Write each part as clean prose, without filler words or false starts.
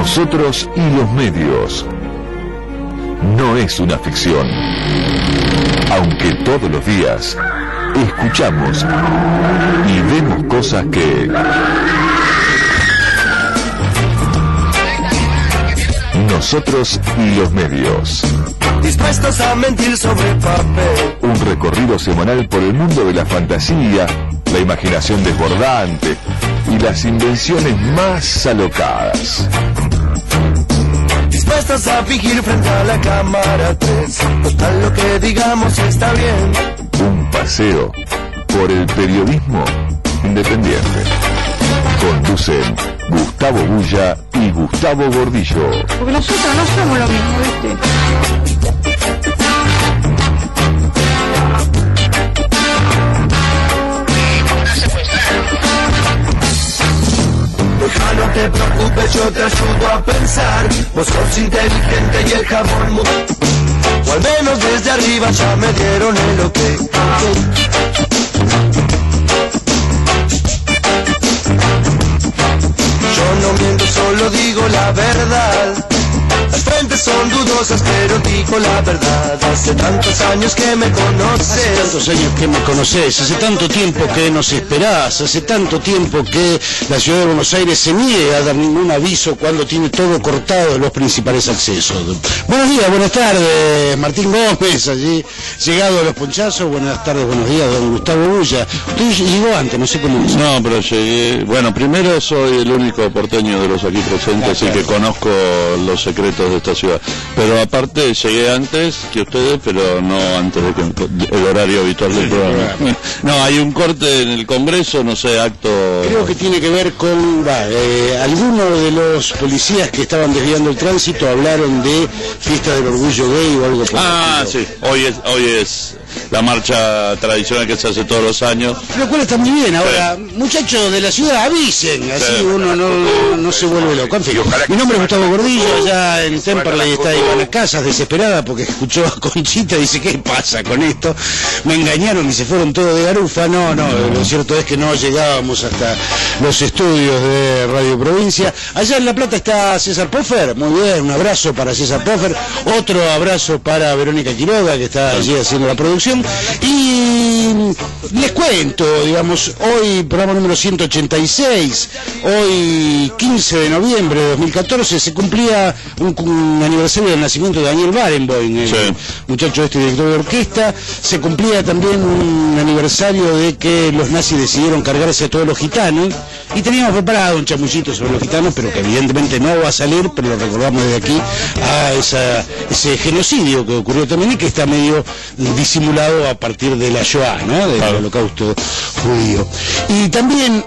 Nosotros y los medios. No es una ficción. Aunque todos los días escuchamos y vemos cosas que nosotros y los medios. Dispuestos a mentir sobre papel. Un recorrido semanal por el mundo de la fantasía, la imaginación desbordante y las invenciones más alocadas. Dispuestos a fingir frente a la cámara 3. Total, lo que digamos está bien. Un paseo por el periodismo independiente. Conducen Gustavo Bulla y Gustavo Gordillo. Porque nosotros no somos lo mismo, ¿viste? No te preocupes, yo te ayudo a pensar. Vos sos inteligente y el jabón mudo. O al menos desde arriba ya me dieron el ok. Yo no miento, solo digo la verdad. Las frentes son dudosas, pero digo la verdad. Hace tantos años que me conoces. Hace tantos años que me conoces, hace tanto tiempo que nos esperás, hace tanto tiempo que la ciudad de Buenos Aires se niega a dar ningún aviso cuando tiene todo cortado de los principales accesos. Buenos días, buenas tardes, Martín Gómez, allí llegado a los ponchazos. Buenas tardes, buenos días, don Gustavo Bulla. Usted llegó antes, no sé cómo hizo. No, pero llegué. Bueno, primero soy el único porteño de los aquí presentes, así que conozco los secretos de esta ciudad, pero aparte llegué antes que ustedes, pero no antes de el horario habitual del programa. No, hay un corte en el Congreso, no sé, acto. Creo que tiene que ver con algunos de los policías que estaban desviando el tránsito hablaron de fiesta del orgullo gay o algo por el estilo. Sí, hoy es la marcha tradicional que se hace todos los años. Lo cual está muy bien. Ahora, muchachos de la ciudad, avisen, así uno no se vuelve loco. En fin, mi nombre es Gustavo Gordillo, allá en Temperley está Ivana Casas, desesperada porque escuchó a Conchita, dice, ¿qué pasa con esto? Me engañaron y se fueron todos de garufa. No, lo cierto es que no llegábamos hasta los estudios de Radio Provincia. Allá en La Plata está César Poffer, muy bien, un abrazo para César Poffer, otro abrazo para Verónica Quiroga, que está allí haciendo la producción. Y les cuento, digamos, hoy programa número 186, hoy 15 de noviembre de 2014, se cumplía un aniversario del nacimiento de Daniel Barenboim, el muchacho director de orquesta. Se cumplía también un aniversario de que los nazis decidieron cargarse a todos los gitanos, y teníamos preparado un chamullito sobre los gitanos, pero que evidentemente no va a salir, pero lo recordamos desde aquí, a ese genocidio que ocurrió también y que está medio disimulado a partir de la Shoah, ¿no? Del holocausto judío. Y también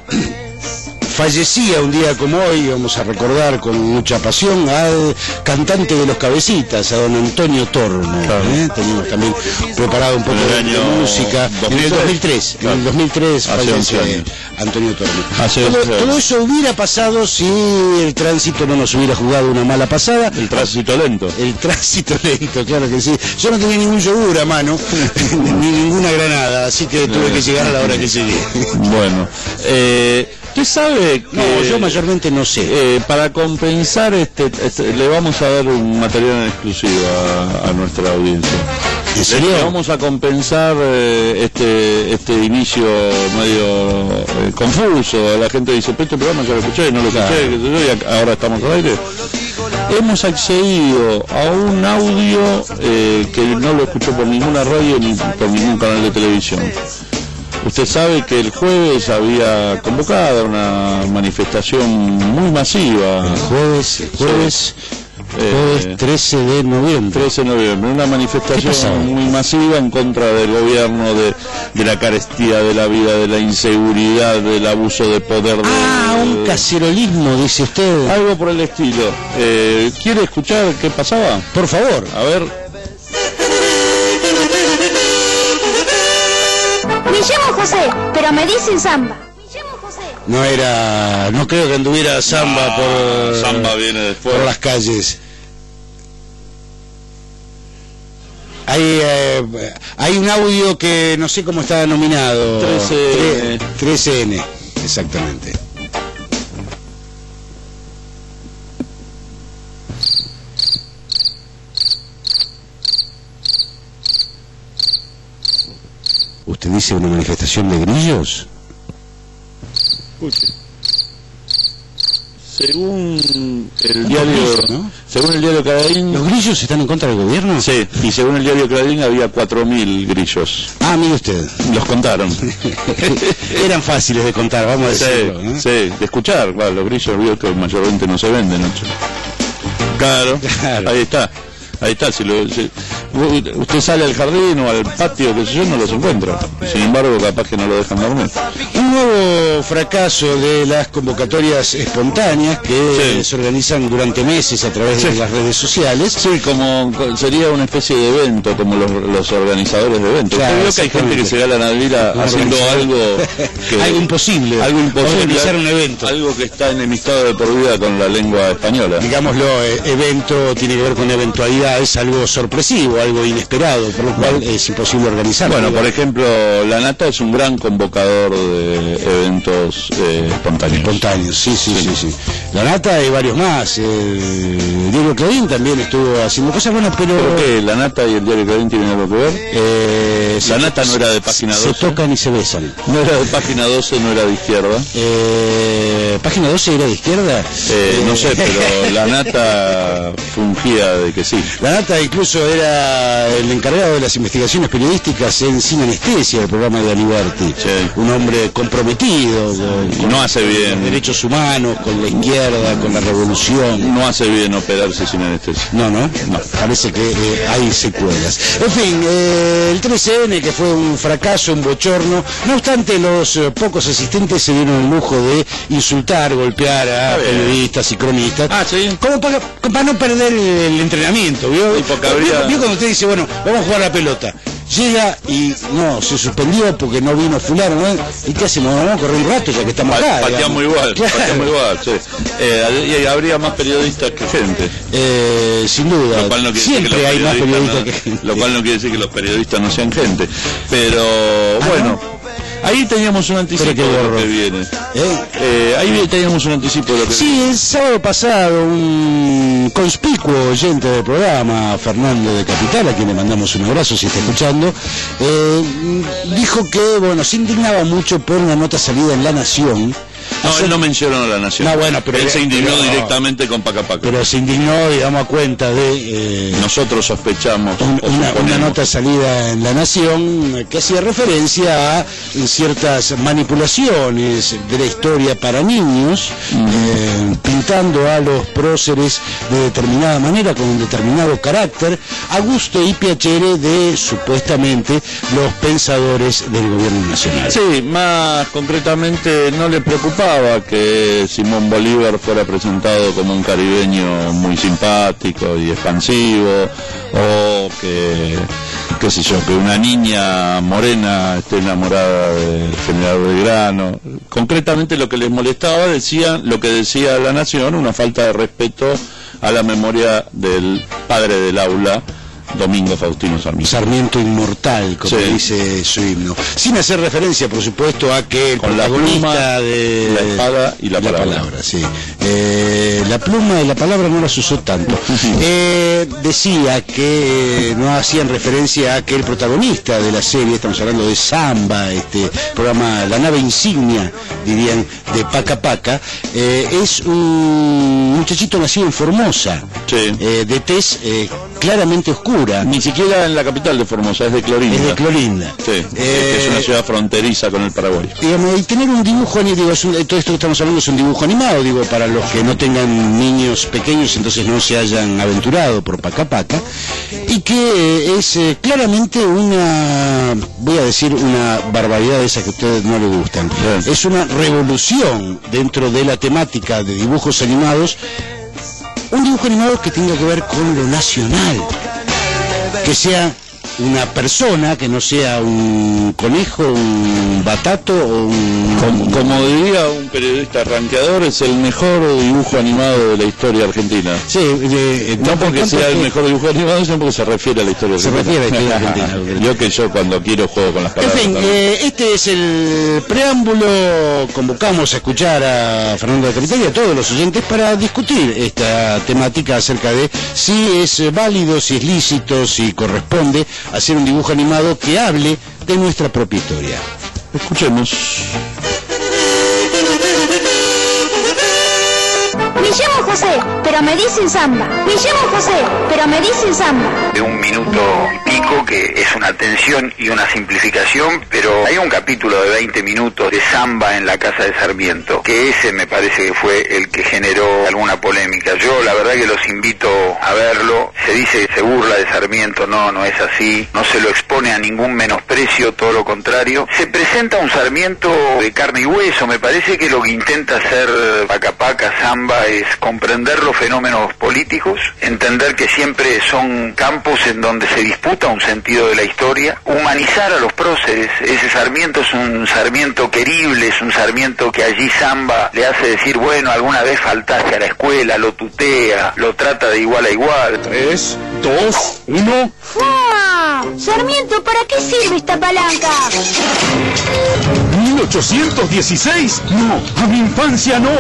fallecía un día como hoy, vamos a recordar con mucha pasión al cantante de Los Cabecitas, a don Antonio Tormo. Teníamos también preparado un poco de música. 2003. En el 2003, en el 2003 falleció Antonio Tormo. Todo eso hubiera pasado si el tránsito no nos hubiera jugado una mala pasada. El tránsito lento. El tránsito lento, claro que sí. Yo no tenía ningún yogur a mano, ni ninguna granada, así que tuve que llegar a la hora que llegué. Bueno, ¿usted sabe que... No, yo mayormente no sé. Para compensar, le vamos a dar un material en exclusivo a nuestra audiencia. ¿En serio? Vamos a compensar este inicio medio confuso. La gente dice, pero este programa ya lo escuché, no lo escuché, y ahora estamos al aire. Hemos accedido a un audio que no lo escuchó por ninguna radio ni por ningún canal de televisión. Usted sabe que el jueves había convocado una manifestación muy masiva. Jueves 13 de noviembre. 13 de noviembre, una manifestación muy masiva en contra del gobierno, de la carestía de la vida, de la inseguridad, del abuso de poder. Un cacerolismo, dice usted. Algo por el estilo. ¿Quiere escuchar qué pasaba? Por favor. A ver. Me llamo José, pero me dicen Samba. No creo que anduviera Samba Samba viene después. Por las calles. Hay un audio que no sé cómo está nominado. 13N. Exactamente. ¿Usted dice una manifestación de grillos? Escuche. Según el diario, ¿no? Según el diario Clarín, ¿Los grillos están en contra del gobierno? sí, y según el diario Clarín había 4.000 grillos. Ah, mire usted. Los contaron. Eran fáciles de contar, vamos a decirlo, ¿no? Sí, de escuchar, claro, los grillos vio que mayormente no se venden, ¿no? Claro, ahí está, usted sale al jardín o al patio, qué sé yo, no los encuentra. Sin embargo, capaz que no lo dejan dormir. Un nuevo fracaso de las convocatorias espontáneas que se organizan durante meses a través de las redes sociales. Sí, como sería una especie de evento, como los organizadores de eventos. Claro, Usted vio que hay gente que se gana la vida haciendo algo que, algo imposible, organizar un evento. Algo que está enemistado de por vida con la lengua española. Digámoslo, evento tiene que ver con eventualidad, es algo sorpresivo, algo inesperado, por lo cual es imposible organizarlo. Bueno, por ejemplo, La Nata es un gran convocador de eventos espontáneos. Espontáneos, sí. La Nata y varios más. Diego Clarín también estuvo haciendo cosas buenas, pero... ¿Por qué? ¿La Nata y el diario Clarín tienen algo que ver? La Nata no era de página 12. Se tocan y se besan. No era de página 12, no era de izquierda. ¿Página 12 era de izquierda? No sé, pero La Nata fungía de que sí. La Nata incluso era el encargado de las investigaciones periodísticas en Sin Anestesia, el programa de Aliberti. Sí. Un hombre comprometido con no hace bien los derechos humanos, con la izquierda, con la revolución. No hace bien operarse sin anestesia. No. Parece que hay secuelas. En fin, el 13N, que fue un fracaso, un bochorno. No obstante, los pocos asistentes se dieron el lujo de insultar, golpear a periodistas y cronistas. Ah, sí. Como para no perder el entrenamiento, ¿vio? ¿Vio cuando usted dice, bueno, vamos a jugar a la pelota? Llega y no, se suspendió porque no vino fulano, ¿no? ¿Y qué hacemos? Vamos a correr un rato ya que estamos acá. Pateamos igual, sí. Y habría más periodistas que gente. Sin duda, siempre hay más periodistas que gente. Lo cual no quiere decir que los periodistas no sean gente. Pero, bueno... ¿no? Ahí teníamos un anticipo de lo que viene. Ahí teníamos un anticipo de lo que viene. Sí, el sábado pasado un conspicuo oyente del programa, Fernando de Capital, a quien le mandamos un abrazo si está escuchando, dijo que, bueno, se indignaba mucho por una nota salida en La Nación. No, él no mencionó a La Nación. No, bueno, pero él se indignó directamente con Paca Paca. Pero se indignó, digamos, a cuenta de... nosotros sospechamos. Una nota salida en La Nación que hacía referencia a ciertas manipulaciones de la historia para niños, pintando a los próceres de determinada manera, con un determinado carácter, a gusto y piacere de, supuestamente, los pensadores del gobierno nacional. Sí, más concretamente no le preocupaba que Simón Bolívar fuera presentado como un caribeño muy simpático y expansivo, o que, qué sé yo, que una niña morena esté enamorada del general Belgrano. Concretamente lo que les molestaba, lo que decía La Nación, una falta de respeto a la memoria del padre del aula, Domingo Faustino Sarmiento. Sarmiento inmortal, como dice su himno. Sin hacer referencia, por supuesto, a que el protagonista de la espada y la palabra. Sí. La pluma y la palabra no las usó tanto. Decía que no hacían referencia a que el protagonista de la serie, estamos hablando de Samba, este programa, la nave insignia, dirían, de Paca Paca, es un muchachito nacido en Formosa, de tez claramente oscura. Ni siquiera en la capital de Formosa, es de Clorinda. Es de Clorinda. Sí, es una ciudad fronteriza con el Paraguay. Digamos, y tener un dibujo, todo esto que estamos hablando es un dibujo animado, digo, para los que no tengan niños pequeños, entonces no se hayan aventurado por Paca Paca, y que es claramente una, voy a decir una barbaridad de esas que a ustedes no les gustan. Sí. Es una revolución dentro de la temática de dibujos animados, un dibujo animado que tenga que ver con lo nacional, que sea una persona que no sea un conejo, un batato o un... Como diría un periodista rankeador, es el mejor dibujo animado de la historia argentina. Sí, no porque sea el mejor dibujo animado, sino porque se refiere a la historia argentina. Se refiere a la historia argentina. Yo cuando quiero juego con las palabras. En fin, este es el preámbulo. Convocamos a escuchar a Fernando de Capitán y a todos los oyentes para discutir esta temática acerca de si es válido, si es lícito, si corresponde hacer un dibujo animado que hable de nuestra propia historia. Escuchemos. Me llamo José, pero me dicen Samba. Me llamo José, pero me dicen Samba. De un minuto y pico, que es una tensión y una simplificación, pero hay un capítulo de 20 minutos de Samba en la casa de Sarmiento, que ese me parece que fue el que generó alguna polémica. Yo la verdad que los invito a verlo. Se dice que se burla de Sarmiento, no es así, no se lo expone a ningún menosprecio, todo lo contrario. Se presenta un Sarmiento de carne y hueso. Me parece que lo que intenta hacer Paca Paca, Samba, es comprender los fenómenos políticos, entender que siempre son campos en donde se disputa un sentido de la historia, humanizar a los próceres. Ese Sarmiento es un Sarmiento querible, es un Sarmiento que allí Samba le hace decir, bueno, alguna vez faltaste a la escuela, lo tutea, lo trata de igual a igual. 3, 2, 1... ¡Ah! Sarmiento, ¿para qué sirve esta palanca? 1816, no, a mi infancia no.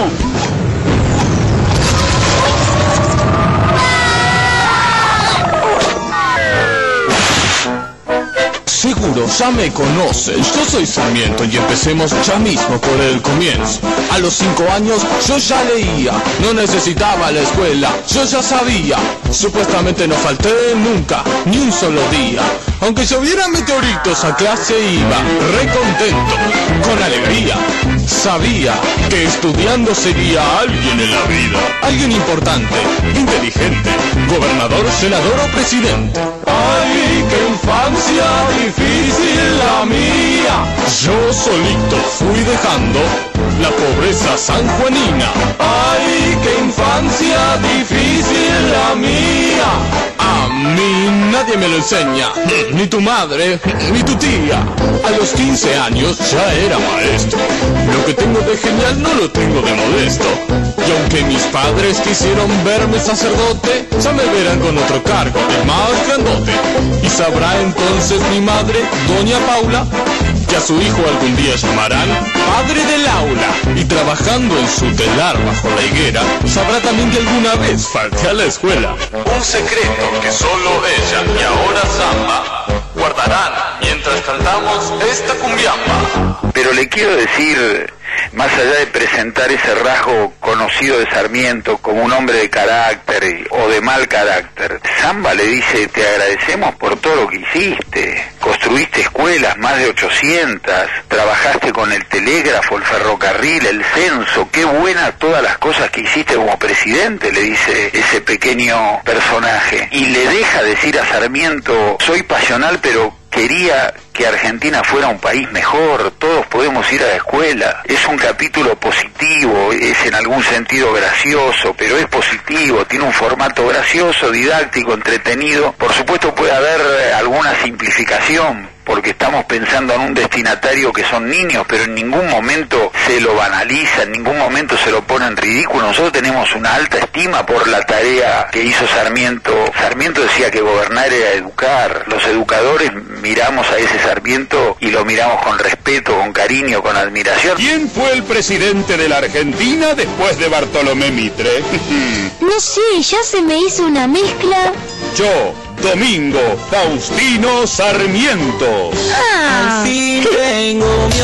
Seguro ya me conocen, yo soy Sarmiento y empecemos ya mismo por el comienzo. A los 5 años yo ya leía, no necesitaba la escuela, yo ya sabía. Supuestamente no falté nunca, ni un solo día. Aunque llovieran meteoritos a clase iba, re contento, con alegría. Sabía que estudiando sería alguien en la vida, alguien importante, inteligente, gobernador, senador o presidente. ¡Ay, qué infancia difícil la mía! Yo solito fui dejando la pobreza sanjuanina. ¡Ay, qué infancia difícil la mía! A mí nadie me lo enseña, ni tu madre, ni tu tía. A los 15 años ya era maestro. Lo que tengo de genial no lo tengo de modesto. Y aunque mis padres quisieron verme sacerdote, ya me verán con otro cargo, el más grandote. Y sabrá entonces mi madre, doña Paula, que a su hijo algún día llamarán padre del aula. Y trabajando en su telar bajo la higuera, sabrá también que alguna vez falté a la escuela. Un secreto que solo ella y ahora Samba guardarán mientras cantamos esta cumbiamba. Pero le quiero decir, más allá de presentar ese rasgo conocido de Sarmiento como un hombre de carácter o de mal carácter, Samba le dice, te agradecemos por todo lo que hiciste, construiste escuelas, más de 800, trabajaste con el telégrafo, el ferrocarril, el censo, qué buenas todas las cosas que hiciste como presidente, le dice ese pequeño personaje, y le deja decir a Sarmiento, soy pasional pero quería que Argentina fuera un país mejor, todos podemos ir a la escuela. Es un capítulo positivo, es en algún sentido gracioso, pero es positivo, tiene un formato gracioso, didáctico, entretenido. Por supuesto puede haber alguna simplificación, porque estamos pensando en un destinatario que son niños, pero en ningún momento se lo banaliza, en ningún momento se lo pone en ridículo. Nosotros tenemos una alta estima por la tarea que hizo Sarmiento. Sarmiento decía que gobernar era educar. Los educadores miramos a ese Sarmiento y lo miramos con respeto, con cariño, con admiración. ¿Quién fue el presidente de la Argentina después de Bartolomé Mitre? No sé, ya se me hizo una mezcla. Yo, Domingo Faustino Sarmiento. Al fin tengo mi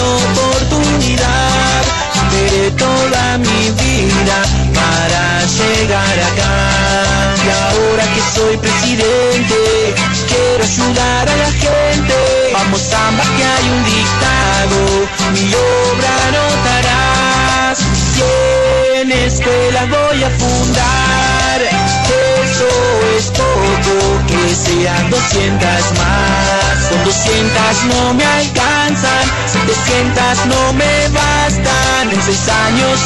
oportunidad de toda mi vida para llegar acá. Y ahora que soy presidente, quiero ayudar a la gente. Vamos Samba, que hay un dictado, mi obra notarás. 100 escuelas voy a fundar, eso es poco, que sean 200 más. Con 200 no me alcanzan, 700 no me bastan. En 6 años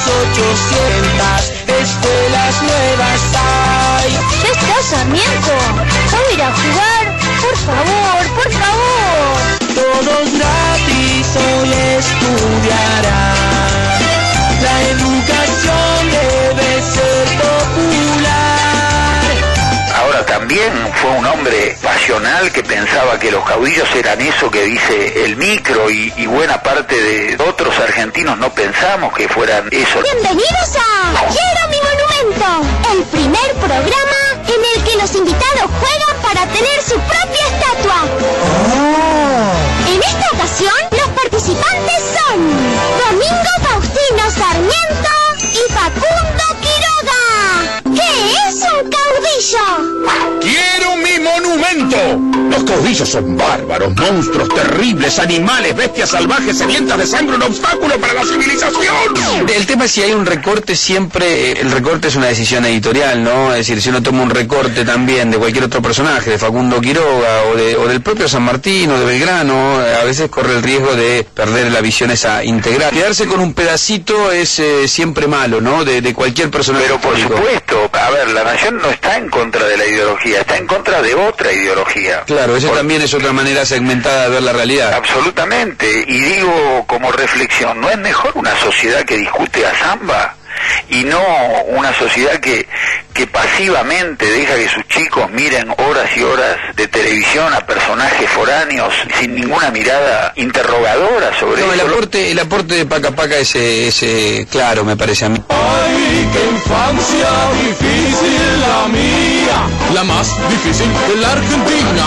800 escuelas nuevas hay. Ya está, Sarmiento. ¿Puedo ir a jugar? Por favor, por favor. Todos gratis hoy estudiarán. La educación debe ser popular. Ahora también fue un hombre pasional que pensaba que los caudillos eran eso que dice el Micro y buena parte de otros argentinos no pensamos que fueran eso. Bienvenidos a Quiero mi monumento, el primer programa en el que los invitados juegan para tener su propia estatua. En esta ocasión, los participantes son Domingo Faustino Sarmiento y Facundo Quiroga. ¿Qué es un caudillo? ¡Quiero mi monumento! Los caudillos son bárbaros, monstruos terribles, animales, bestias salvajes, sedientas de sangre, un obstáculo para la civilización. El tema es si hay un recorte, siempre el recorte es una decisión editorial, ¿no? Es decir, si uno toma un recorte también de cualquier otro personaje, de Facundo Quiroga o del propio San Martín o de Belgrano, a veces corre el riesgo de perder la visión esa integral. Quedarse con un pedacito es siempre malo, ¿no? De cualquier personaje. Pero por histórico. supuesto, a ver, la nación no está en contra de la ideología, está en contra de otra ideología. Claro, esa también es otra manera segmentada de ver la realidad. Absolutamente, y digo como reflexión, ¿no es mejor una sociedad que discute a samba? Y no una sociedad que pasivamente deja que sus chicos miren horas y horas de televisión a personajes foráneos sin ninguna mirada interrogadora sobre No, eso. el aporte de Paca Paca es claro, me parece a mí. Ay, qué infancia difícil la mía, la más difícil de la Argentina,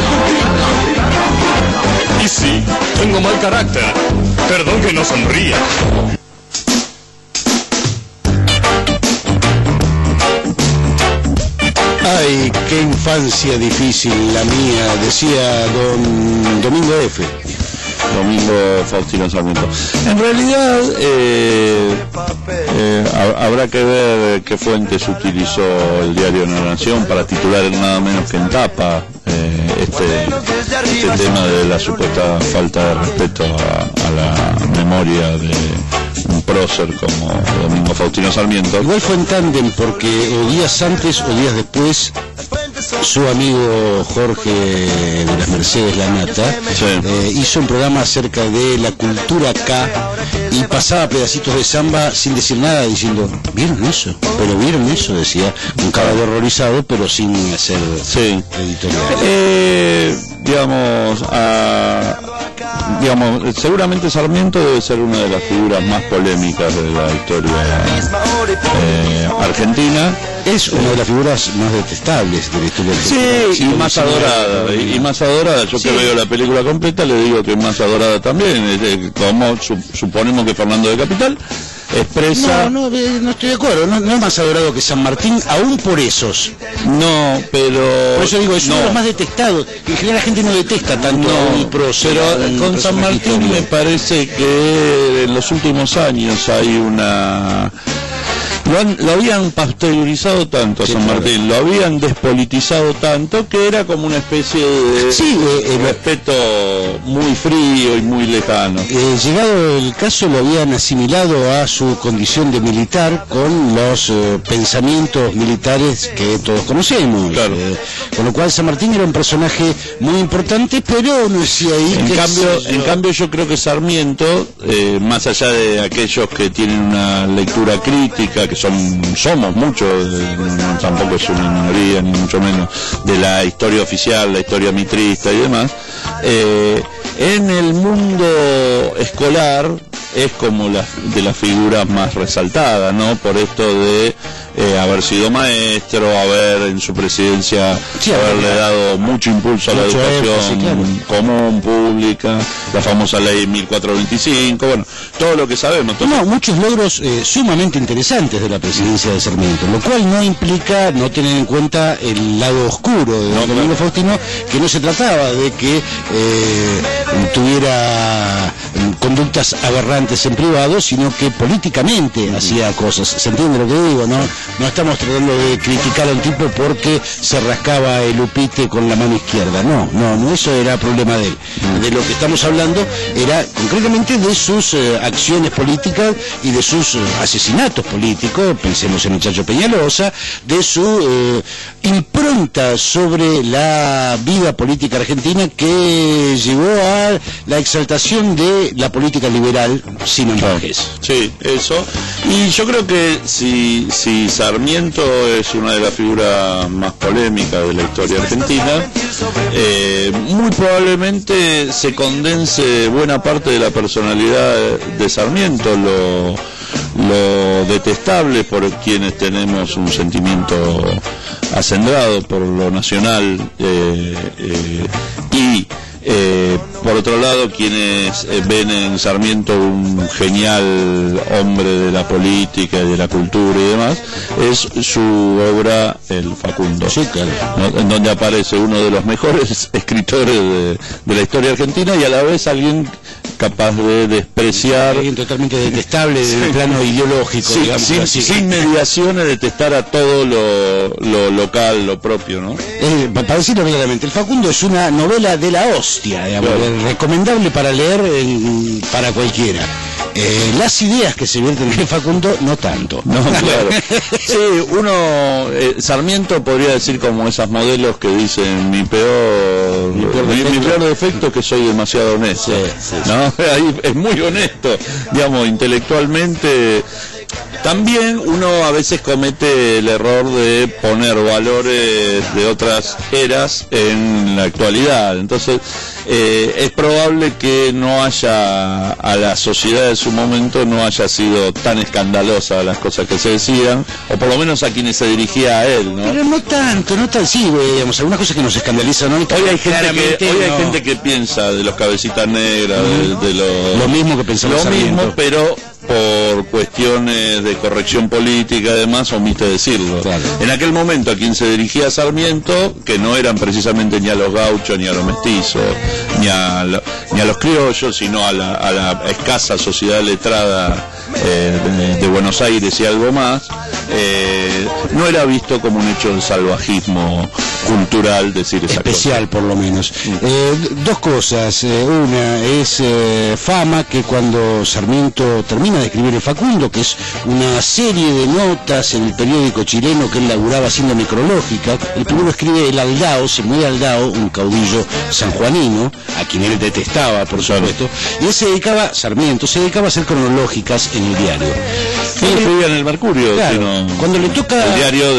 Y sí, tengo mal carácter, perdón que no sonría. Ay, qué infancia difícil la mía, decía don Domingo F. Domingo Faustino Sarmiento. En realidad habrá que ver qué fuentes utilizó el diario La Nación para titular nada menos que en tapa este tema de la supuesta falta de respeto a la memoria de un prócer como Domingo Faustino Sarmiento. Igual fue en tándem porque o días antes o días después su amigo Jorge de las Mercedes Lanata hizo un programa acerca de la cultura acá y pasaba pedacitos de samba sin decir nada, diciendo, ¿vieron eso? Pero ¿vieron eso? Decía un caballo horrorizado, pero sin hacer editorial. Digamos, seguramente Sarmiento debe ser una de las figuras más polémicas de la historia argentina. Es una de las figuras más detestables de la historia argentina. Sí, y más adorada. Yo que veo la película completa le digo que es más adorada también. Como suponemos que Fernando de Capital expresa... No estoy de acuerdo, no es más adorado que San Martín, aún por esos. No, pero... Por eso digo, es uno de los más detestados. En general la gente no detesta tanto a un prócer. Pero con San Martín me parece que en los últimos años hay una... Lo habían pasteurizado tanto a San Martín, lo habían despolitizado tanto que era como una especie de respeto muy frío y muy lejano. Llegado el caso lo habían asimilado a su condición de militar con los pensamientos militares que todos conocemos. Claro. Con lo cual San Martín era un personaje muy importante, pero no decía ahí. En cambio yo creo que Sarmiento, más allá de aquellos que tienen una lectura crítica, que somos muchos, tampoco es una minoría ni mucho menos, de la historia oficial, la historia mitrista y demás, en el mundo escolar es como de las figuras más resaltadas, ¿no? Por esto de haber sido maestro, haber en su presidencia haberle dado mucho impulso a la educación común, pública, la famosa ley 1425, bueno, todo lo que sabemos. Muchos logros sumamente interesantes de la presidencia de Sarmiento, lo cual no implica no tener en cuenta el lado oscuro de Domingo Faustino, que no se trataba de que tuviera conductas aberrantes en privado, sino que políticamente hacía cosas. ¿Se entiende lo que digo, no? no estamos tratando de criticar a un tipo porque se rascaba el upite con la mano izquierda, no, eso era problema de él. De lo que estamos hablando era concretamente de sus acciones políticas y de sus asesinatos políticos, pensemos en el Chacho Peñalosa, de su impronta sobre la vida política argentina que llevó a la exaltación de la política liberal sin ambajes. Sí, eso. Y yo creo que si Sarmiento es una de las figuras más polémicas de la historia argentina, muy probablemente se condense buena parte de la personalidad de Sarmiento, lo detestable por quienes tenemos un sentimiento acendrado por lo nacional y por otro lado, quienes ven en Sarmiento un genial hombre de la política y de la cultura y demás, es su obra El Facundo, sí, claro, ¿no? En donde aparece uno de los mejores escritores de la historia argentina y a la vez alguien capaz de despreciar, alguien totalmente detestable desde el plano ideológico, sí, digamos, sin mediaciones, detestar a todo lo local, lo propio, ¿no? Para decirlo claramente, El Facundo es una novela de la hostia, digamos, claro, recomendable para leer para cualquiera. Las ideas que se vierten en El Facundo, no tanto. No, claro. Sí, Sarmiento podría decir como esas modelos que dicen mi peor defecto es que soy demasiado honesto. Sí, ¿no? Ahí es muy honesto, digamos, intelectualmente. También uno a veces comete el error de poner valores de otras eras en la actualidad. Entonces, es probable que no haya, a la sociedad de su momento, no haya sido tan escandalosa las cosas que se decían, o por lo menos a quienes se dirigía a él, ¿no? Pero no tanto, sí, digamos, algunas cosas que nos escandalizan, ¿no? Hoy hay gente que piensa de los cabecitas negras, de lo mismo que pensaba lo Sarmiento. Mismo, pero por cuestiones de corrección política y demás omite decirlo. Claro. En aquel momento a quien se dirigía Sarmiento, que no eran precisamente ni a los gauchos, ni a los mestizos, ni a los criollos, sino a la escasa sociedad letrada de Buenos Aires y algo más, no era visto como un hecho de salvajismo cultural decir esa especial cosa. Por lo menos. Dos cosas. Una es fama, que cuando Sarmiento termina de escribir El Facundo, que es una serie de notas en el periódico chileno que él laburaba haciendo necrológica, el primero escribe El Aldao, se muere Aldao, un caudillo sanjuanino, a quien él detestaba, por supuesto, y él Sarmiento se dedicaba a hacer cronológicas en el diario. Él escribía en el Mercurio, claro, cuando le toca el diario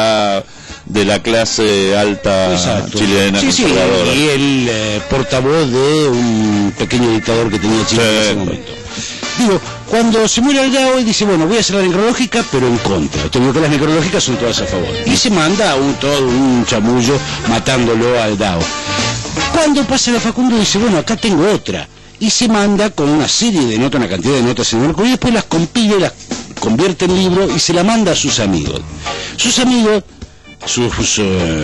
de la clase alta. Exacto. Chilena, sí, conservadora. Y el portavoz de un pequeño dictador que tenía Chile en ese momento. Digo, cuando se muere Aldao, él dice, bueno, voy a hacer la necrológica, pero en contra. Tengo que las necrológicas son todas a favor. Y se manda todo un chamullo matándolo a Aldao. Cuando pasa la Facundo, dice, bueno, acá tengo otra. Y se manda con una serie de notas, una cantidad de notas en el Mercurio, y después las compila y las convierte en libro y se la manda a sus amigos. Sus amigos, sus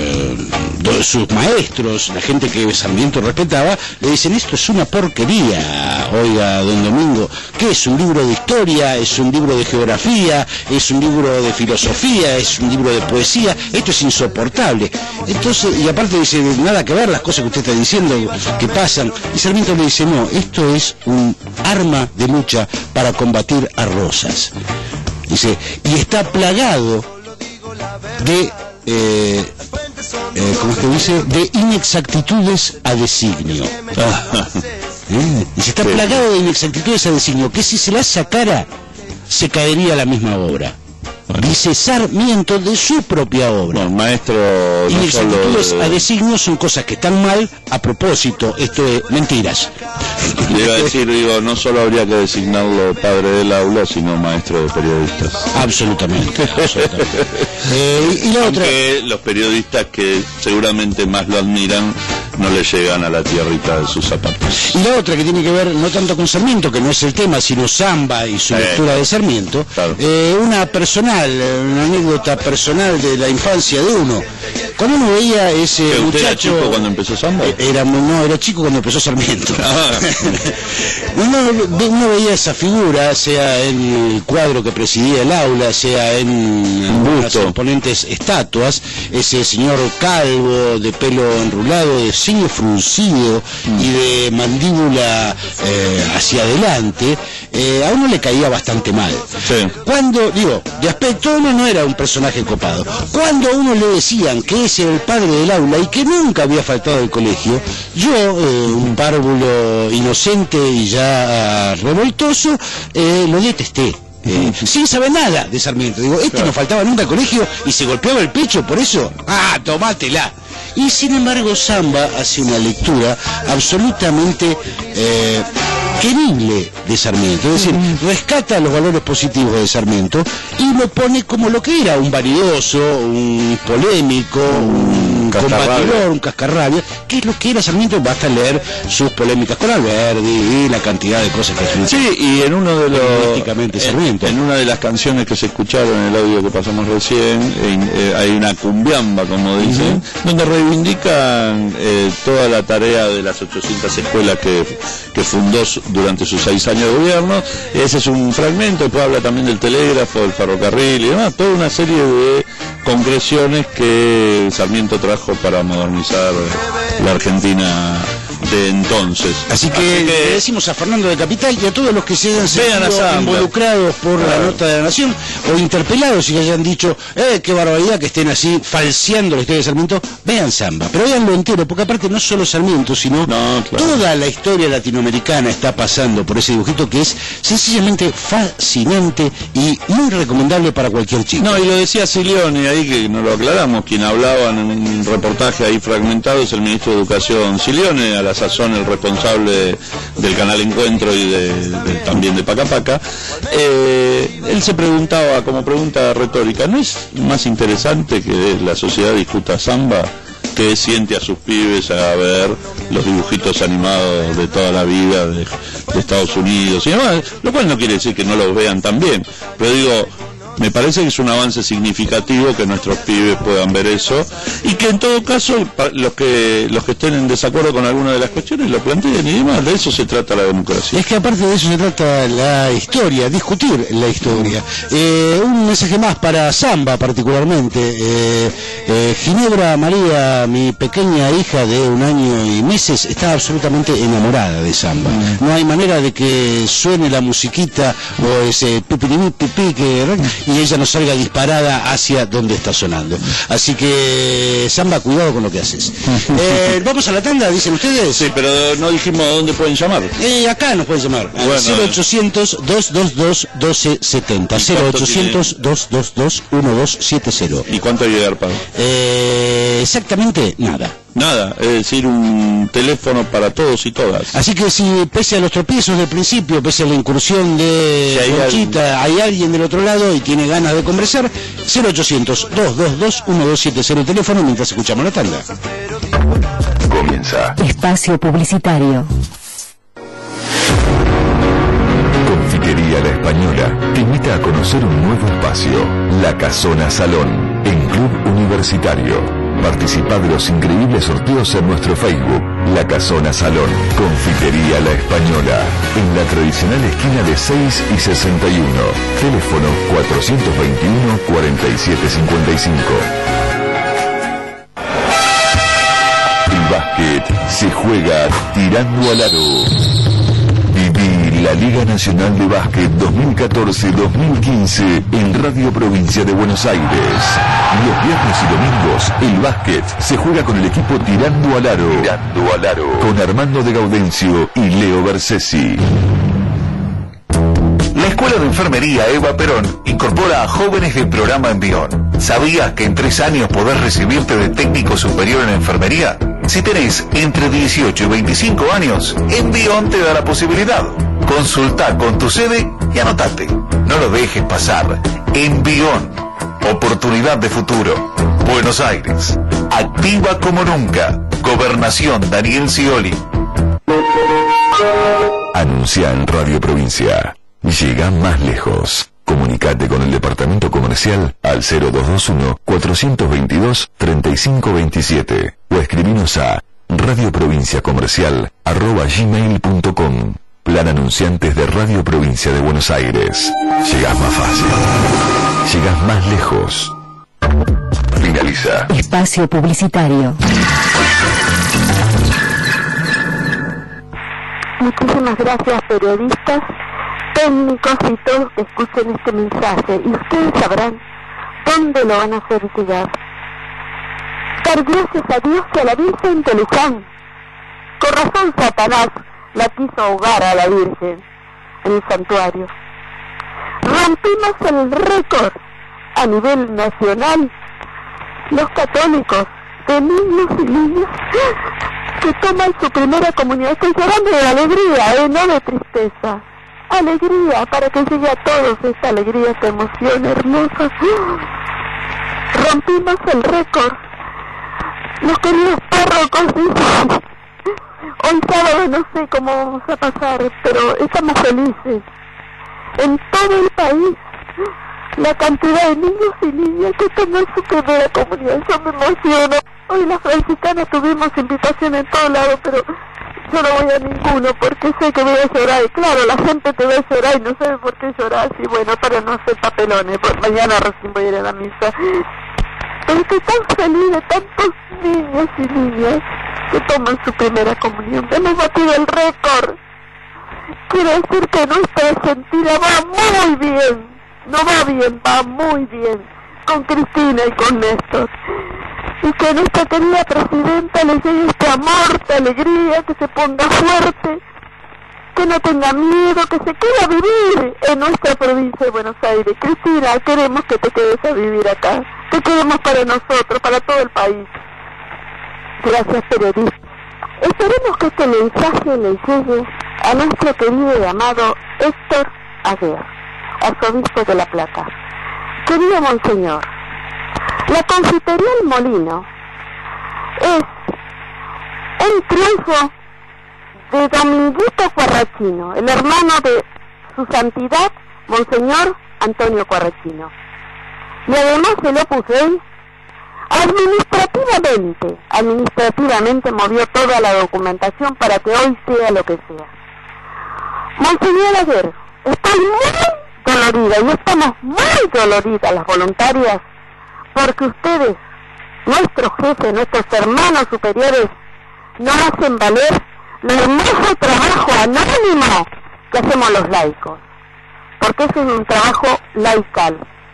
maestros, la gente que Sarmiento respetaba, le dicen, esto es una porquería. Oiga, don Domingo, ¿qué es? ¿Un libro de historia? ¿Es un libro de geografía? ¿Es un libro de filosofía? ¿Es un libro de poesía? Esto es insoportable. Entonces, y aparte dice, nada que ver las cosas que usted está diciendo que pasan. Y Sarmiento le dice, no, esto es un arma de lucha para combatir a Rosas. Dice, y está plagado de ¿cómo es que dice? De inexactitudes a designio. Y se está plagado de inexactitudes a designio, que si se las sacara, se caería la misma obra. Dice Sarmiento de su propia obra. Bueno, maestro. Inexactitudes a designio son cosas que están mal a propósito, esto es mentiras. Le iba a decir, no solo habría que designarlo padre del aula, sino maestro de periodistas. Absolutamente. Y la otra. Aunque los periodistas que seguramente más lo admiran no le llegan a la tierrita de sus zapatos. Y la otra que tiene que ver no tanto con Sarmiento, que no es el tema, sino Zamba y su lectura de Sarmiento, claro. Una anécdota personal de la infancia de uno. Cuando uno veía ese ¿Usted muchacho... era chico cuando empezó Samba? Era chico cuando empezó Sarmiento. Uno veía esa figura, sea en el cuadro que presidía el aula, sea en las imponentes estatuas, ese señor calvo, de pelo enrulado, de ceño fruncido y de mandíbula hacia adelante, a uno le caía bastante mal. Sí. Cuando, de aspecto uno no era un personaje copado. Cuando a uno le decían que ese era el padre del aula y que nunca había faltado al colegio, yo, un párvulo inocente y ya revoltoso, lo detesté. Sin saber nada de Sarmiento. Digo, no faltaba nunca al colegio y se golpeaba el pecho por eso. Tomátela. Y sin embargo Zamba hace una lectura absolutamente querible de Sarmiento, es decir, rescata los valores positivos de Sarmiento y lo pone como lo que era, un vanidoso, un polémico, un combatidor, un cascarrabia, que es lo que era Sarmiento. Basta leer sus polémicas con Alberdi y la cantidad de cosas que escribió. Sí, y en uno de los Sarmiento. En una de las canciones que se escucharon en el audio que pasamos recién, hay una cumbiamba, como dicen, donde reivindican toda la tarea de las 800 escuelas que fundó durante sus 6 años de gobierno. Ese es un fragmento, después habla también del telégrafo, del ferrocarril y demás, toda una serie de concreciones que Sarmiento trajo para modernizar la Argentina de entonces. Así que le decimos a Fernando de Capital y a todos los que se hayan sentido involucrados por la nota de la Nación o interpelados y que hayan dicho qué barbaridad que estén así falseando la historia de Sarmiento, vean Zamba, pero véanlo entero, porque aparte no solo Sarmiento, sino toda la historia latinoamericana está pasando por ese dibujito que es sencillamente fascinante y muy recomendable para cualquier chico. No, y lo decía Silione ahí, que no lo aclaramos, quien hablaba en un reportaje ahí fragmentado es el ministro de Educación Silione, a la sazón el responsable del canal Encuentro y también de Paca Paca. Él se preguntaba, como pregunta retórica, ¿no es más interesante que la sociedad discuta Zamba que siente a sus pibes a ver los dibujitos animados de toda la vida de Estados Unidos y demás? Lo cual no quiere decir que no los vean también, pero digo, me parece que es un avance significativo que nuestros pibes puedan ver eso y que en todo caso los que estén en desacuerdo con alguna de las cuestiones lo planteen y demás. De eso se trata la democracia. Es que aparte de eso se trata la historia, discutir la historia. Un mensaje más para Zamba particularmente. Ginebra María, mi pequeña hija de 1 año y meses, está absolutamente enamorada de Zamba. No hay manera de que suene la musiquita o ese pipí y ella no salga disparada hacia donde está sonando. Así que Zamba, cuidado con lo que haces. Vamos a la tanda, dicen ustedes. Sí, pero no dijimos a dónde pueden llamar. Acá nos pueden llamar. Bueno, 0800-222-1270. 0800-222-1270. ¿Y cuánto hay de ARPA? Exactamente nada. Nada, es decir, un teléfono para todos y todas. Así que si pese a los tropiezos del principio, pese a la incursión de Conchita, hay alguien del otro lado y tiene ganas de conversar, 0800-222-1270 el teléfono mientras escuchamos la tanda. Comienza Espacio Publicitario. Confitería La Española te invita a conocer un nuevo espacio, La Casona Salón, en Club Universitario. Participa de los increíbles sorteos en nuestro Facebook, La Casona Salón, Confitería La Española, en la tradicional esquina de 6 y 61, teléfono 421-4755. El básquet se juega tirando al aro. Viví la Liga Nacional de Básquet 2014-2015 en Radio Provincia de Buenos Aires. Los viernes y domingos, el básquet se juega con el equipo Tirando al Aro. Tirando al Aro. Con Armando de Gaudencio y Leo Bersesi. La Escuela de Enfermería Eva Perón incorpora a jóvenes del programa Envión. ¿Sabías que en 3 años podés recibirte de técnico superior en enfermería? Si tenés entre 18 y 25 años, Envión te da la posibilidad. Consulta con tu sede y anotate. No lo dejes pasar. Envión. Oportunidad de futuro. Buenos Aires. Activa como nunca. Gobernación Daniel Scioli. Anuncia en Radio Provincia. Llega más lejos. Comunicate con el departamento comercial a al 0221-422-3527 o escribinos a radioprovinciacomercial@gmail.com. Plan anunciantes de Radio Provincia de Buenos Aires. Llegás más fácil. Llegás más lejos. Finaliza. Espacio publicitario. Muchísimas gracias, periodistas, técnicos y todos que escuchen este mensaje. Y ustedes sabrán dónde lo van a hacer llegar. Dar gracias a Dios y a la Virgen de Luján. Con razón Satanás la quiso ahogar a la Virgen en el santuario. Rompimos el récord a nivel nacional. Los católicos de niños y niñas que toman su primera comunión. Estoy llorando de alegría, no de tristeza. Alegría, para que llegue a todos esta alegría, esta emoción hermosa. Rompimos el récord. Los queridos párrocos dicen, hoy sábado no sé cómo vamos a pasar, pero estamos felices. En todo el país, la cantidad de niños y niñas que toman su primera comunión, eso me emociona. Hoy las franciscanas tuvimos invitación en todo lado, pero yo no voy a ninguno porque sé que voy a llorar. Y claro, la gente te ve llorar y no sabe por qué llorar. Y bueno, para no hacer papelones, porque mañana recién voy a ir a la misa. Pero estoy tan feliz de tantos niños y niñas que toman su primera comunión. Hemos batido el récord. Quiere decir que nuestra Argentina va muy bien. No va bien, va muy bien. Con Cristina y con Néstor. Y que a nuestra querida presidenta le llegue este amor, esta alegría, que se ponga fuerte, que no tenga miedo, que se quede a vivir en nuestra provincia de Buenos Aires. Cristina, queremos que te quedes a vivir acá. Te queremos para nosotros, para todo el país. Gracias, periodista. Esperemos que este mensaje le llegue a nuestro querido y amado Héctor Aguer, arzobispo de La Plata. Querido Monseñor, la confitería El Molino es un triunfo de Dominguito Cuarrachino, el hermano de su santidad, Monseñor Antonio Cuarrachino. Y además el Opus Dei administrativamente movió toda la documentación para que hoy sea lo que sea. Monseñor Aguer, estoy muy dolorida y estamos muy doloridas las voluntarias porque ustedes, nuestros jefes, nuestros hermanos superiores, no hacen valer el hermoso trabajo anónimo que hacemos los laicos, porque ese es un trabajo laical.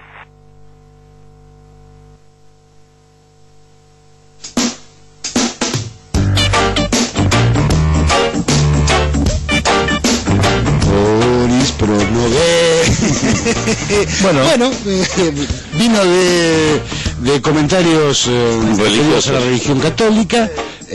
Pero no bueno, vino de comentarios referidos a la religión católica.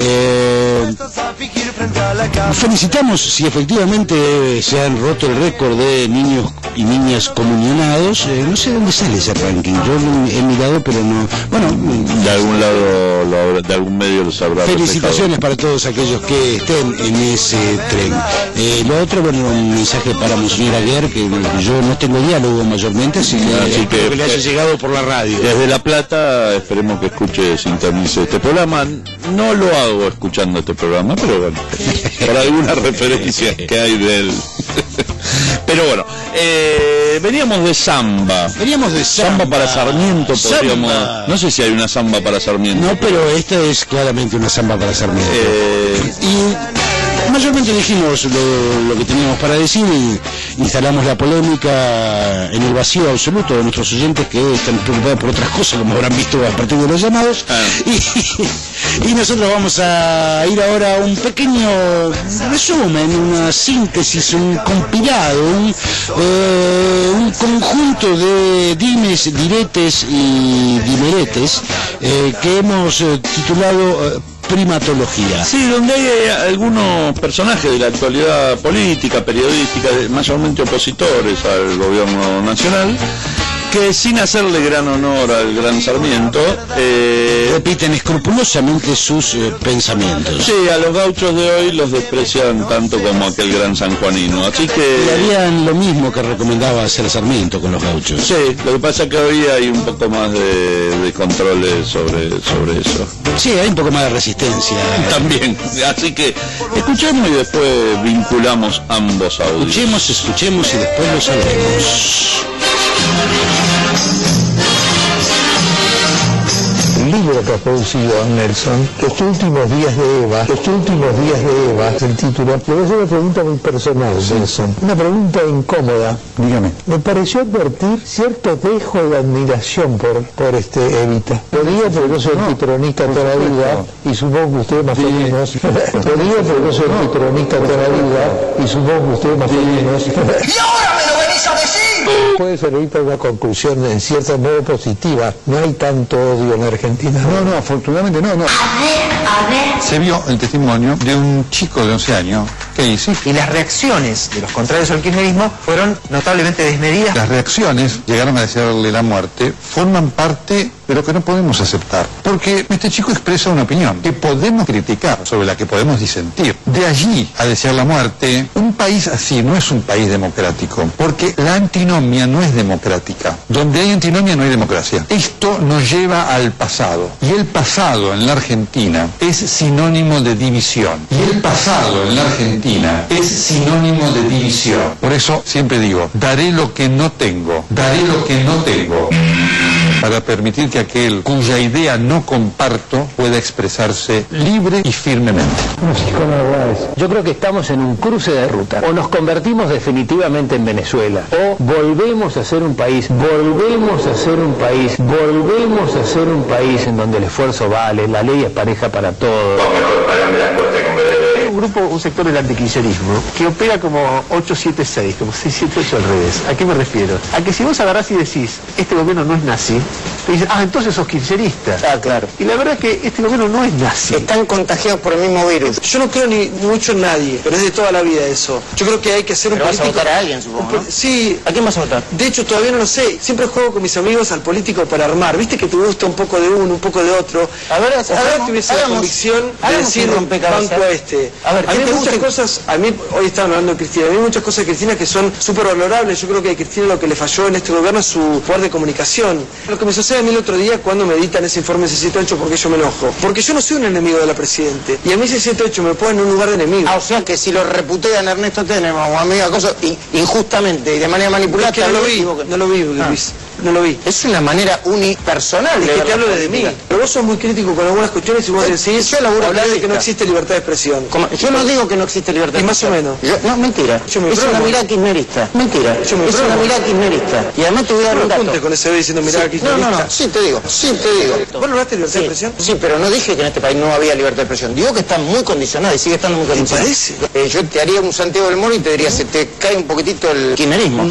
Felicitamos si efectivamente se han roto el récord de niños y niñas comunionados. No sé dónde sale ese ranking, yo he mirado pero no, bueno, de algún lado, de algún medio lo sabrá. Felicitaciones para todos aquellos que estén en ese tren. Lo otro, bueno, un mensaje para Monseñor Aguer, que yo no tengo diálogo mayormente, así que espero que le haya llegado por la radio. Desde La Plata esperemos que escuche, sintonice este programa. No lo hago escuchando este programa, pero bueno, por alguna referencia que hay de él. Pero bueno, veníamos de samba. Samba para Sarmiento, podríamos. No sé si hay una samba para Sarmiento. No, pero esta es claramente una samba para Sarmiento. Y mayormente dijimos lo que teníamos para decir y instalamos la polémica en el vacío absoluto de nuestros oyentes que están preocupados por otras cosas, como habrán visto a partir de los llamados. Y nosotros vamos a ir ahora a un pequeño resumen, una síntesis, un compilado, un conjunto de dimes, diretes y dimeretes que hemos titulado primatología. Sí, donde hay algunos personajes de la actualidad política, periodística, mayormente opositores al gobierno nacional, que sin hacerle gran honor al gran Sarmiento, repiten escrupulosamente sus pensamientos. Sí, a los gauchos de hoy los desprecian tanto como aquel gran sanjuanino, así que... Y harían lo mismo que recomendaba hacer Sarmiento con los gauchos. Sí, lo que pasa es que hoy hay un poco más de controles sobre eso. Sí, hay un poco más de resistencia. También, así que escuchemos y después vinculamos ambos audios. Escuchemos y después lo sabremos. El libro que ha producido Nelson, Los últimos días de Eva, el título, le voy a hacer una pregunta muy personal, Nelson. Una pregunta incómoda. Dígame. Me pareció advertir cierto dejo de admiración por Evita. Lo digo porque yo soy antiperonista toda la vida, y supongo que usted más o menos. Lo digo porque yo soy antiperonista toda la vida, y supongo que usted más o menos. ¡Y ahora me lo venís a decir! Puede servir para una conclusión en cierto modo positiva. No hay tanto odio en Argentina. No, afortunadamente no. A ver. Se vio el testimonio de un chico de 11 años que dice... Y las reacciones de los contrarios al kirchnerismo fueron notablemente desmedidas. Las reacciones llegaron a desearle la muerte, forman parte de lo que no podemos aceptar. Porque este chico expresa una opinión que podemos criticar, sobre la que podemos disentir. De allí a desear la muerte, un país así no es un país democrático, porque la antinomia no es democrática. Donde hay antinomia no hay democracia. Esto nos lleva al pasado. Y el pasado en la Argentina es sinónimo de división. Y el pasado en la Argentina es sinónimo de división. Por eso siempre digo, daré lo que no tengo. Daré lo que no tengo. Para permitir que aquel cuya idea no comparto pueda expresarse libre y firmemente. Yo creo que estamos en un cruce de ruta. O nos convertimos definitivamente en Venezuela, o volvemos a ser un país, en donde el esfuerzo vale, la ley es pareja para todos. Un sector del antikirchnerismo que opera como 876, como 678 al revés. ¿A qué me refiero? A que si vos agarrás y decís, este gobierno no es nazi, te dicen, entonces sos kirchnerista. Claro. Y la verdad es que este gobierno no es nazi. Están contagiados por el mismo virus. Yo no creo ni mucho en nadie, pero es de toda la vida eso. Yo creo que hay que hacer pero un político... vas a votar a alguien, supongo, ¿no? Sí. ¿A quién vas a votar? De hecho, todavía no lo sé. Siempre juego con mis amigos al político para armar. Viste que te gusta un poco de uno, un poco de otro. Ojalá tuviese la convicción de decir banco a este. A mí hay muchas cosas, hoy estaban hablando de Cristina, a mí hay muchas cosas de Cristina que son súper valorables. Yo creo que a Cristina lo que le falló en este gobierno es su poder de comunicación. Lo que me sucede a mí el otro día cuando me editan ese informe 678, porque yo me enojo. Porque yo no soy un enemigo de la Presidente. Y a mí 678 me pone en un lugar de enemigo. O sea que si lo reputean Ernesto Tenemos o amiga cosa injustamente y de manera manipulada. Es que no lo vi, Luis. No lo vi. Es una manera unipersonal. Es que te hablo desde mí. Pero vos sos muy crítico con algunas cuestiones y vos decís, hablar de que no existe libertad de expresión. Yo no digo que no existe libertad de expresión. Y más o menos. No, mentira. Es una mirada kirchnerista. Mentira. Es una mirada kirchnerista. Y además te voy a dar un dato. Con ese diciendo mirada kirchnerista. No. Sí te digo. ¿Vos lograste libertad de expresión? Sí, pero no dije que en este país no había libertad de expresión. Digo que está muy condicionada y sigue estando muy condicionada. ¿Te parece? Yo te haría un Santiago del Moro y te diría, se te cae un poquitito el kirchnerismo.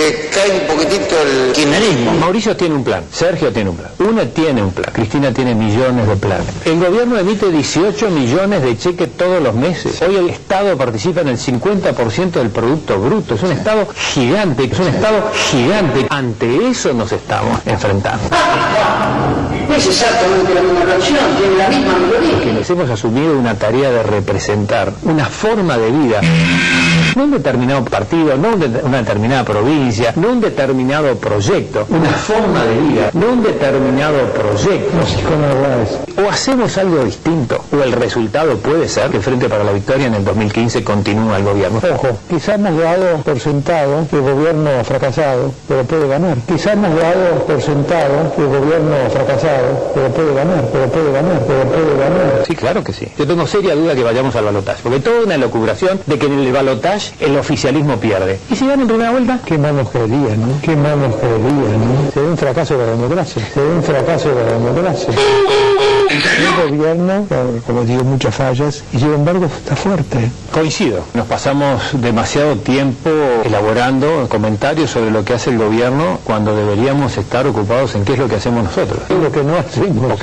Mauricio tiene un plan, Sergio tiene un plan, UNE tiene un plan, Cristina tiene millones de planes. El gobierno emite 18 millones de cheques todos los meses. Hoy el Estado participa en el 50% del Producto Bruto. Es un Estado gigante. Ante eso nos estamos enfrentando. Es exactamente la misma canción, tiene la misma melodía. Quienes hemos asumido una tarea de representar una forma de vida, no un determinado partido, no una determinada provincia, no un determinado proyecto, una forma de vida, no un determinado proyecto. O hacemos algo distinto, o el resultado puede ser que Frente para la Victoria en el 2015 continúa el gobierno. Ojo, quizás hemos dado por sentado que el gobierno ha fracasado, pero puede ganar. Quizás hemos dado por sentado que el gobierno ha fracasado, pero puede ganar. Sí, claro que sí. Yo tengo seria duda que vayamos al balotaje, porque toda una elucubración de que en el balotaje el oficialismo pierde. ¿Y si gana en primera vuelta? Qué malos creerían, ¿no? Sería un fracaso de la democracia. El gobierno, como digo, muchas fallas, y sin embargo está fuerte. Coincido, nos pasamos demasiado tiempo elaborando comentarios sobre lo que hace el gobierno cuando deberíamos estar ocupados en qué es lo que hacemos nosotros. Lo que no hacemos,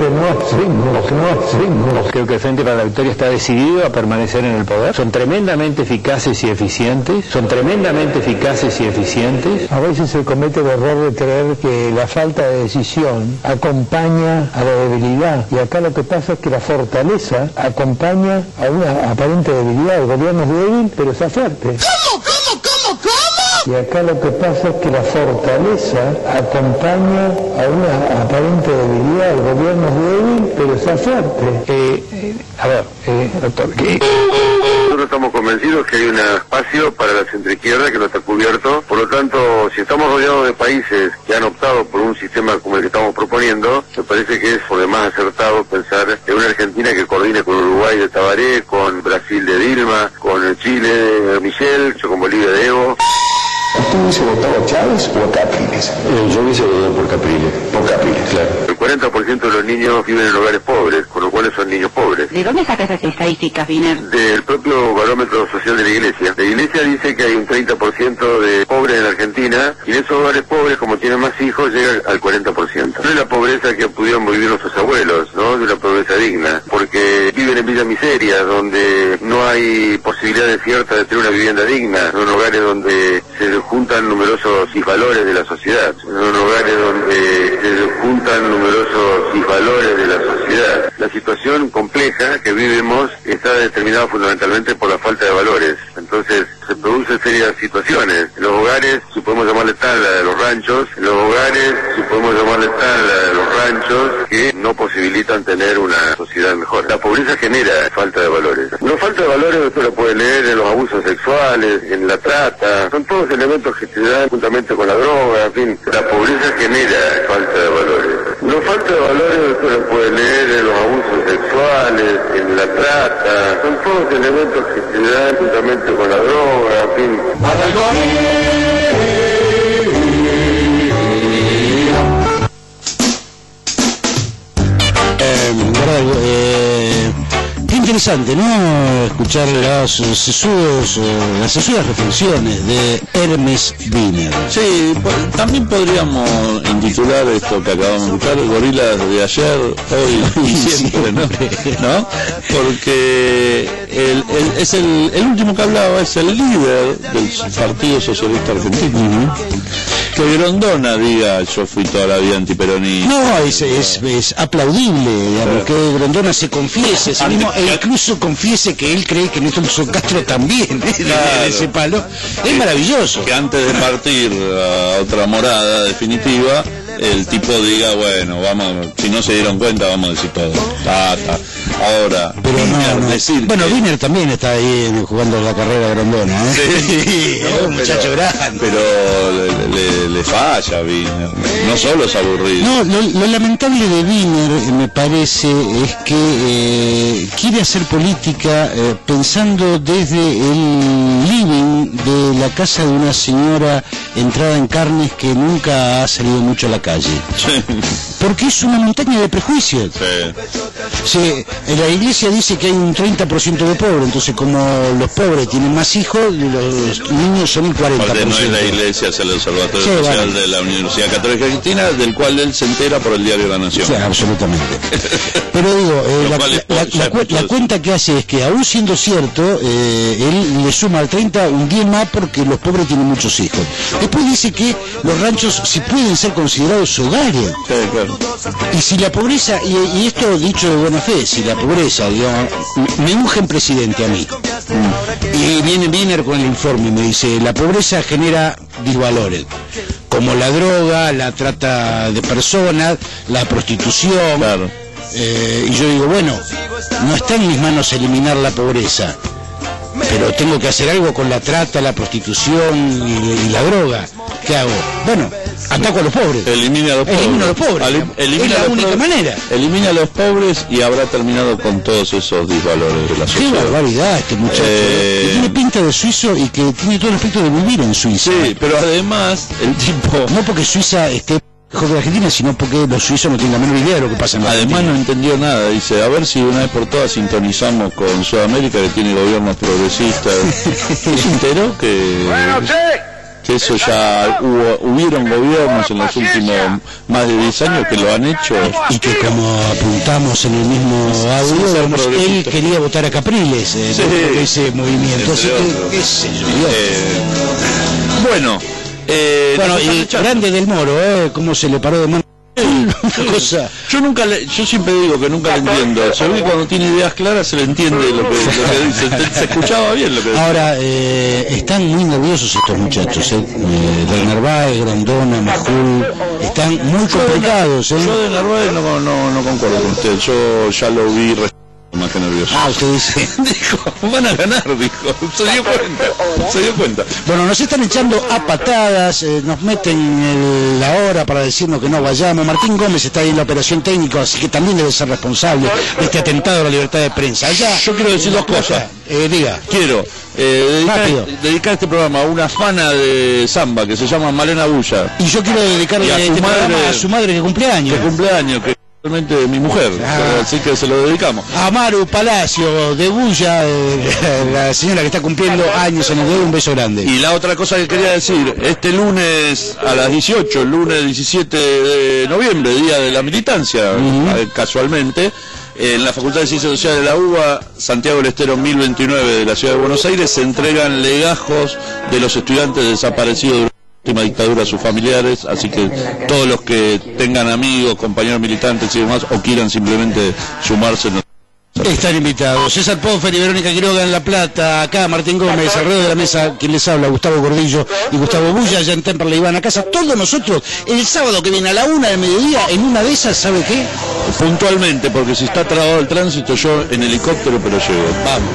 Creo que el Frente para la Victoria está decidido a permanecer en el poder. Son tremendamente eficaces y eficientes. A veces se comete el error de creer que la falta de decisión acompaña a la debilidad. Y acá lo que pasa es que la fortaleza acompaña a una aparente debilidad. El gobierno es débil, pero está fuerte. ¿Cómo? Y acá lo que pasa es que la fortaleza acompaña a una aparente debilidad. El gobierno es débil, pero está fuerte. Doctor, nosotros estamos convencidos que hay un espacio para la centroizquierda que no está cubierto. Por lo tanto, si estamos rodeados de países que han optado por un sistema como el que estamos proponiendo, me parece que es por demás acertado pensar en una Argentina que coordine con Uruguay de Tabaré, con Brasil de Dilma, con Chile de Michel, con Bolivia de Evo. ¿Usted hubiese votado a Chávez o a Capriles? Yo hubiese votado por Capriles. Por Capriles, claro. El 40% de los niños viven en hogares pobres, con lo cual son niños pobres. ¿De dónde sacas esas estadísticas, Wiener? Del propio barómetro social de la Iglesia. La Iglesia dice que hay un 30% de pobres en Argentina, y en esos hogares pobres, como tienen más hijos, llega al 40%. No es la pobreza que pudieron vivir nuestros abuelos, ¿no? Es una pobreza digna, porque viven en villas miserias, donde no hay posibilidades ciertas de tener una vivienda digna. Son hogares donde se juntan numerosos disvalores de la sociedad. Son hogares donde se juntan numerosos disvalores de la sociedad. La situación compleja que vivimos está determinada fundamentalmente por la falta de valores. Entonces se producen serias situaciones. En los hogares, si podemos llamarle tal, la de los ranchos, en los hogares, si podemos llamarle tal, la de los ranchos, que no posibilitan tener una sociedad mejor. La pobreza genera falta de valores. No falta de valores usted lo puede leer en los abusos sexuales, en la trata, son todos elementos que se dan juntamente con la droga, en fin. La pobreza genera falta de valores. No falta de valores usted lo puede leer en los abusos sexuales, en la trata, son todos elementos que se dan juntamente con la droga, en fin. Qué interesante, ¿no? Escuchar las sesudas reflexiones de Hermes Wiener. Sí, también podríamos intitular esto que acabamos de escuchar, Gorilas de ayer, hoy y siempre, ¿no? Porque es el último que hablaba, es el líder del Partido Socialista Argentino. Que Grondona diga, yo fui toda la vida antiperonista. No, es aplaudible, digamos, que Grondona se confiese, sí mismo, e incluso confiese que él cree que Néstor Castro también de ese palo. Es maravilloso. Que antes de partir a otra morada definitiva, el tipo diga, bueno, vamos, si no se dieron cuenta, vamos a decir todo. Ahora, pero Wiener, decir bueno, Wiener también está ahí jugando la carrera de Grondona, ¿eh? Sí, es un muchacho grande. Pero le falla Wiener, no solo es aburrido. No, lo lamentable de Wiener, me parece, es que quiere hacer política pensando desde el living de la casa de una señora entrada en carnes que nunca ha salido mucho a la calle. Sí. Porque es una montaña de prejuicios. Sí. La Iglesia dice que hay un 30% de pobres, entonces como los pobres tienen más hijos, los niños son el 40%. No es la Iglesia, es el Observatorio Social de la Universidad Católica Argentina, del cual él se entera por el diario La Nación. Sí, absolutamente. Pero digo, la cuenta que hace es que, aún siendo cierto, él le suma al 30 un 10 más porque los pobres tienen muchos hijos. Después dice que los ranchos sí pueden ser considerados hogares. Sí, claro. Y si la pobreza, y esto dicho de buena fe, si la pobreza, digamos, me ungen presidente a mí, y viene Wiener con el informe y me dice, la pobreza genera disvalores, como la droga, la trata de personas, la prostitución, claro. Y yo digo, bueno, no está en mis manos eliminar la pobreza, pero tengo que hacer algo con la trata, la prostitución y la droga. ¿Qué hago? Bueno, ataco a los pobres. Elimina a los pobres. Elimino a los pobres. Es la única manera. Elimina a los pobres y habrá terminado con todos esos disvalores de la sociedad. Qué barbaridad este muchacho. Que tiene pinta de suizo y que tiene todo el efecto de vivir en Suiza. Sí, pero además el tipo... No porque Suiza esté mejor que la Argentina, sino porque los suizos no tienen la menor idea de lo que pasa en la Argentina. Además no entendió nada, dice, a ver si una vez por todas sintonizamos con Sudamérica, que tiene gobiernos progresistas. ¿No se enteró que eso ya hubieron gobiernos en los últimos más de 10 años que lo han hecho? Y que, como apuntamos en el mismo audio, él quería votar a Capriles por ese movimiento. Así que, qué sé yo. Bueno, y grande del Moro, cómo se le paró de mano. Cosa. Yo siempre digo que nunca le entiendo. Se ve que cuando tiene ideas claras se le entiende lo que dice. Se escuchaba bien lo que decía. Ahora, están muy nerviosos estos muchachos. Del Narváez, Grondona, Majul, están muy complicados. Yo de Narváez no concuerdo con usted. Yo ya lo vi más que nervioso. Usted dice. Dijo, van a ganar, dijo. Se dio cuenta. Bueno, nos están echando a patadas, nos meten la hora para decirnos que no vayamos. Martín Gómez está ahí en la operación técnica, así que también debe ser responsable de este atentado a la libertad de prensa. Yo quiero decir dos cosas. Diga. Quiero dedicar este programa a una fana de samba que se llama Malena Bulla. Y yo quiero dedicarle a su madre que cumpleaños. Que de mi mujer, así que se lo dedicamos a Maru Palacio de Bulla, la señora que está cumpliendo años en el dedo. Un beso grande. Y la otra cosa que quería decir, este lunes a las 18, el lunes 17 de noviembre, día de la militancia, casualmente, en la Facultad de Ciencias Sociales de la UBA, Santiago del Estero 1029 de la Ciudad de Buenos Aires, se entregan legajos de los estudiantes desaparecidos durante última dictadura a sus familiares, así que todos los que tengan amigos, compañeros militantes y demás, o quieran simplemente sumarse, están invitados. César Poffer y Verónica Quiroga en La Plata, acá Martín Gómez, alrededor de la mesa, quien les habla, Gustavo Gordillo y Gustavo Bulla, allá en Temperley van a casa, todos nosotros, el sábado que viene a la 1 del mediodía, en una de esas, ¿sabe qué? Puntualmente, porque si está trabado el tránsito, yo en helicóptero, pero llego. Vamos.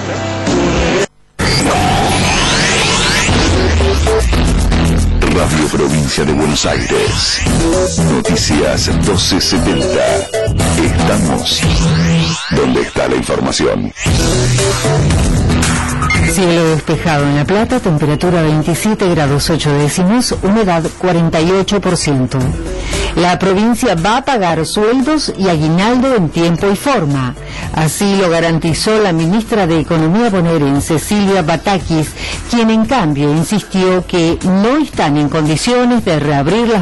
Radio Provincia de Buenos Aires. Noticias 1270. Estamos donde está la información. Cielo despejado en La Plata, temperatura 27 grados 8 décimos, humedad 48%. La provincia va a pagar sueldos y aguinaldo en tiempo y forma. Así lo garantizó la ministra de Economía bonaerense, Silvia Batakis, quien en cambio insistió que no están en condiciones de reabrir las